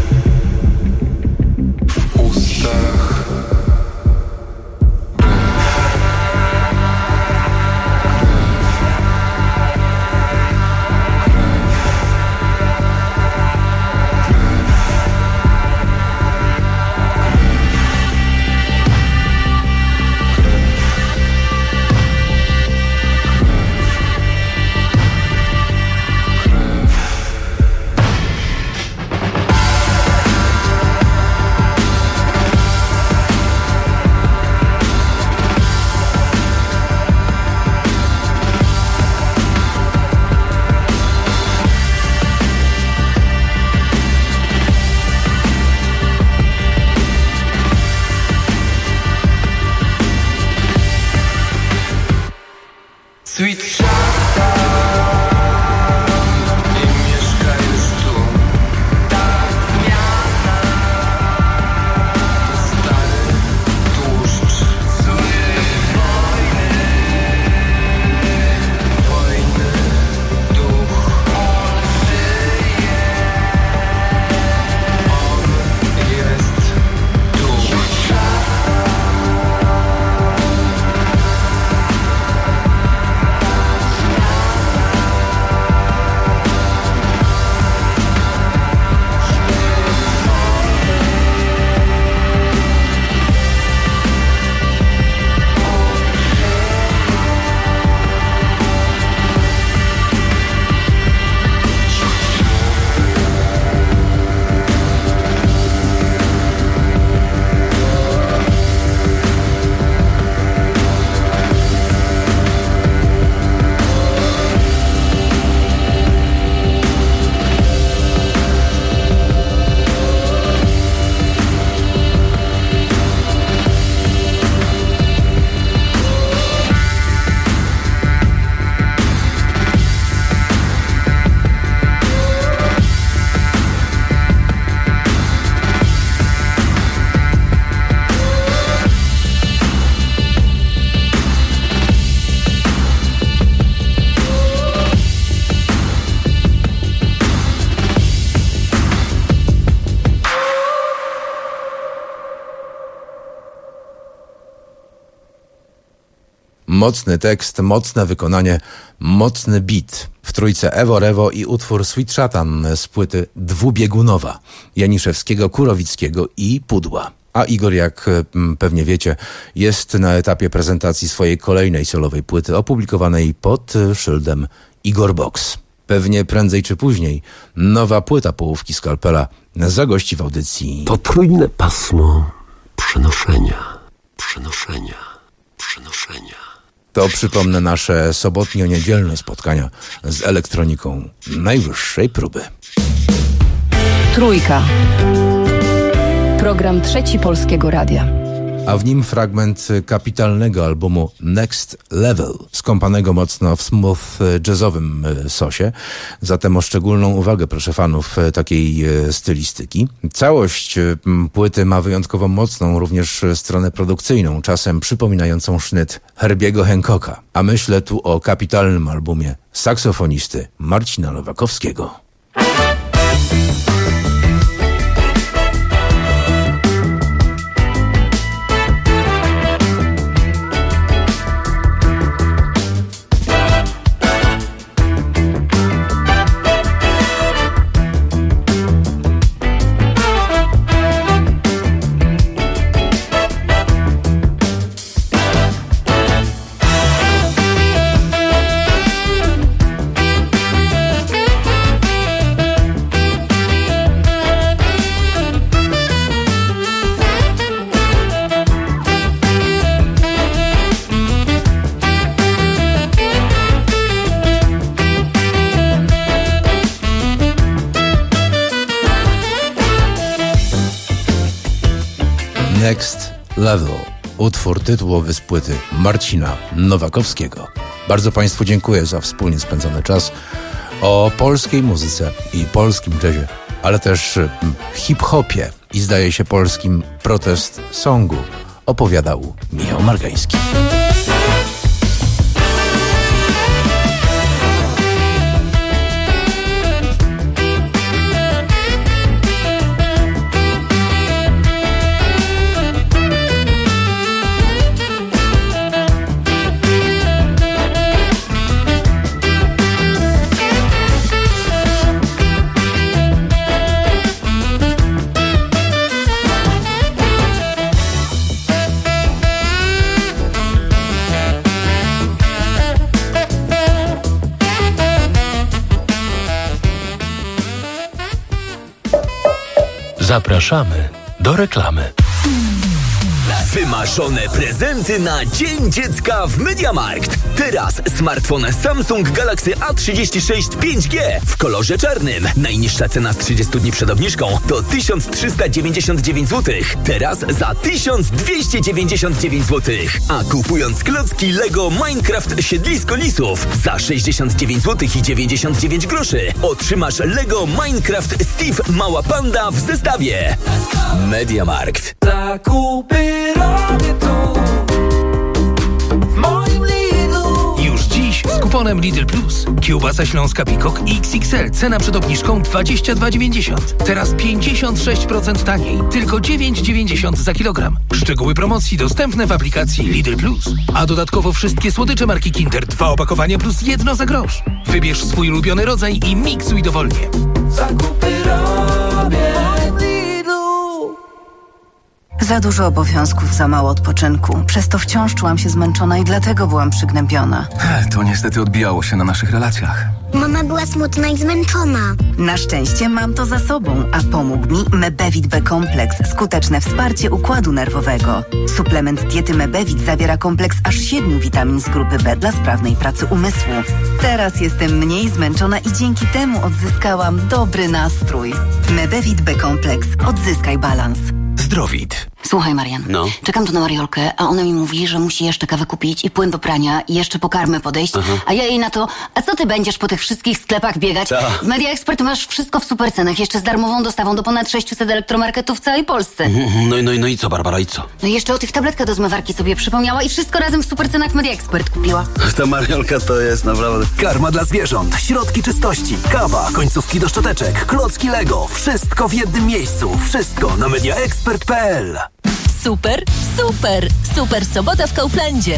w ustach krew, krew, krew. Mocny tekst, mocne wykonanie, mocny beat. W trójce Ewo Rewo i utwór Sweet Szatan z płyty Dwubiegunowa Janiszewskiego, Kurowickiego i Pudła. A Igor, jak pewnie wiecie, jest na etapie prezentacji swojej kolejnej solowej płyty opublikowanej pod szyldem Igor Box. Pewnie prędzej czy później nowa płyta Połówki Skalpela zagości w audycji. Potrójne pasmo przenoszenia, przenoszenia, przenoszenia. To przypomnę nasze sobotnio-niedzielne spotkania z elektroniką najwyższej próby. Trójka. Program Trzeci Polskiego Radia. A w nim fragment kapitalnego albumu Next Level, skąpanego mocno w smooth jazzowym sosie. Zatem o szczególną uwagę proszę fanów takiej stylistyki. Całość płyty ma wyjątkowo mocną również stronę produkcyjną, czasem przypominającą sznyt Herbiego Hancocka. A myślę tu o kapitalnym albumie saksofonisty Marcina Nowakowskiego. Next Level, utwór tytułowy z płyty Marcina Nowakowskiego. Bardzo Państwu dziękuję za wspólnie spędzony czas. O polskiej muzyce i polskim jazzie, ale też hip-hopie i zdaje się polskim protest songu opowiadał Michał Margański. Zapraszamy do reklamy. Wymarzone prezenty na Dzień Dziecka w MediaMarkt. Teraz smartfon Samsung Galaxy A trzydzieści sześć pięć G w kolorze czarnym. Najniższa cena z trzydziestu dni przed obniżką to tysiąc trzysta dziewięćdziesiąt dziewięć złotych. Teraz za tysiąc dwieście dziewięćdziesiąt dziewięć złotych. A kupując klocki Lego Minecraft Siedlisko Lisów za sześćdziesiąt dziewięć złotych i dziewięćdziesiąt dziewięć groszy otrzymasz Lego Minecraft Steve Mała Panda w zestawie. MediaMarkt. Zakupy robię tu, w moim Lidlu. Już dziś z kuponem Lidl Plus. Kiełbasa śląska Pikok X X L. Cena przed obniżką dwadzieścia dwa dziewięćdziesiąt. Teraz pięćdziesiąt sześć procent taniej. Tylko dziewięć dziewięćdziesiąt za kilogram. Szczegóły promocji dostępne w aplikacji Lidl Plus. A dodatkowo wszystkie słodycze marki Kinder. Dwa opakowania plus jedno za grosz. Wybierz swój ulubiony rodzaj i miksuj dowolnie. Zakupy robię. Za dużo obowiązków, za mało odpoczynku. Przez to wciąż czułam się zmęczona i dlatego byłam przygnębiona. To niestety odbijało się na naszych relacjach. Mama była smutna i zmęczona. Na szczęście mam to za sobą, a pomógł mi Mebevit B kompleks. Skuteczne wsparcie układu nerwowego. Suplement diety Mebevit zawiera kompleks aż siedmiu witamin z grupy B dla sprawnej pracy umysłu. Teraz jestem mniej zmęczona i dzięki temu odzyskałam dobry nastrój. Mebevit B kompleks. Odzyskaj balans. Zdrowit. Słuchaj, Marian, no. Czekam tu na Mariolkę, a ona mi mówi, że musi jeszcze kawę kupić i płyn do prania i jeszcze po karmę podejść, aha. A ja jej na to, a co ty będziesz po tych wszystkich sklepach biegać? Ta. W Media Expert masz wszystko w super cenach, jeszcze z darmową dostawą do ponad sześciuset elektromarketów w całej Polsce. No i no, no i co, Barbara, i co? No i jeszcze o tych tabletkach do zmywarki sobie przypomniała i wszystko razem w super cenach w Media Expert kupiła. Ta Mariolka to jest naprawdę... Karma dla zwierząt, środki czystości, kawa, końcówki do szczoteczek, klocki Lego. Wszystko w jednym miejscu. Wszystko na media expert kropka p l. Super, super, super sobota w Kauflandzie.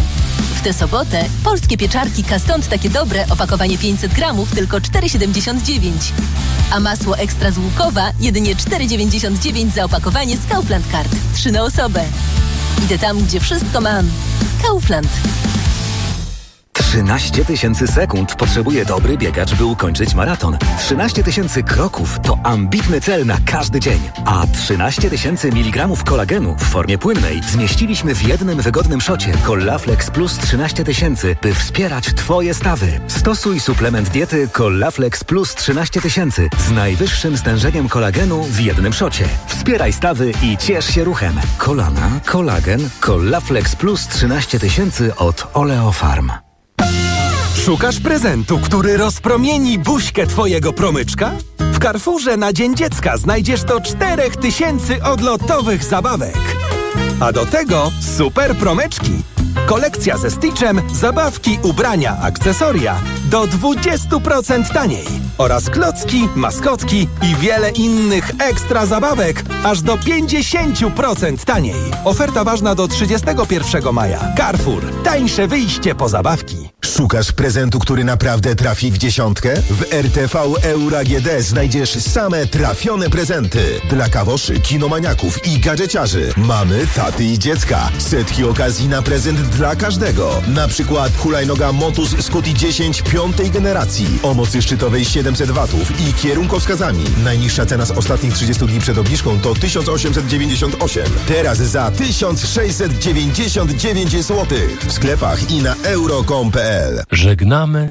W tę sobotę polskie pieczarki Kastąd takie dobre, opakowanie pięćset gramów, tylko cztery siedemdziesiąt dziewięć. A masło ekstra z Łukowa jedynie cztery dziewięćdziesiąt dziewięć za opakowanie z Kaufland Card. Trzy na osobę. Idę tam, gdzie wszystko mam. Kaufland. trzynaście tysięcy sekund potrzebuje dobry biegacz, by ukończyć maraton. trzynaście tysięcy kroków to ambitny cel na każdy dzień. A trzynaście tysięcy miligramów kolagenu w formie płynnej zmieściliśmy w jednym wygodnym szocie Collaflex Plus trzynaście tysięcy, by wspierać Twoje stawy. Stosuj suplement diety Collaflex Plus trzynaście tysięcy z najwyższym stężeniem kolagenu w jednym szocie. Wspieraj stawy i ciesz się ruchem. Kolana, kolagen, Collaflex Plus trzynaście tysięcy od Oleofarm. Szukasz prezentu, który rozpromieni buźkę twojego promyczka? W Carrefourze na Dzień Dziecka znajdziesz do czterech tysięcy odlotowych zabawek. A do tego super promyczki. Kolekcja ze Stitchem, zabawki, ubrania, akcesoria do dwadzieścia procent taniej. Oraz klocki, maskotki i wiele innych ekstra zabawek aż do pięćdziesiąt procent taniej. Oferta ważna do trzydziestego pierwszego maja. Carrefour. Tańsze wyjście po zabawki. Szukasz prezentu, który naprawdę trafi w dziesiątkę? W R T V Euro A G D znajdziesz same trafione prezenty. Dla kawoszy, kinomaniaków i gadżeciarzy. Mamy taty i dziecka. Setki okazji na prezent dla każdego. Na przykład hulajnoga Motus Scuti dziesięć piątej generacji. O mocy szczytowej siedemset watów i kierunkowskazami. Najniższa cena z ostatnich trzydziestu dni przed obniżką to tysiąc osiemset dziewięćdziesiąt osiem. Teraz za tysiąc sześćset dziewięćdziesiąt dziewięć złotych. W sklepach i na euro kropka com kropka p l. Żegnamy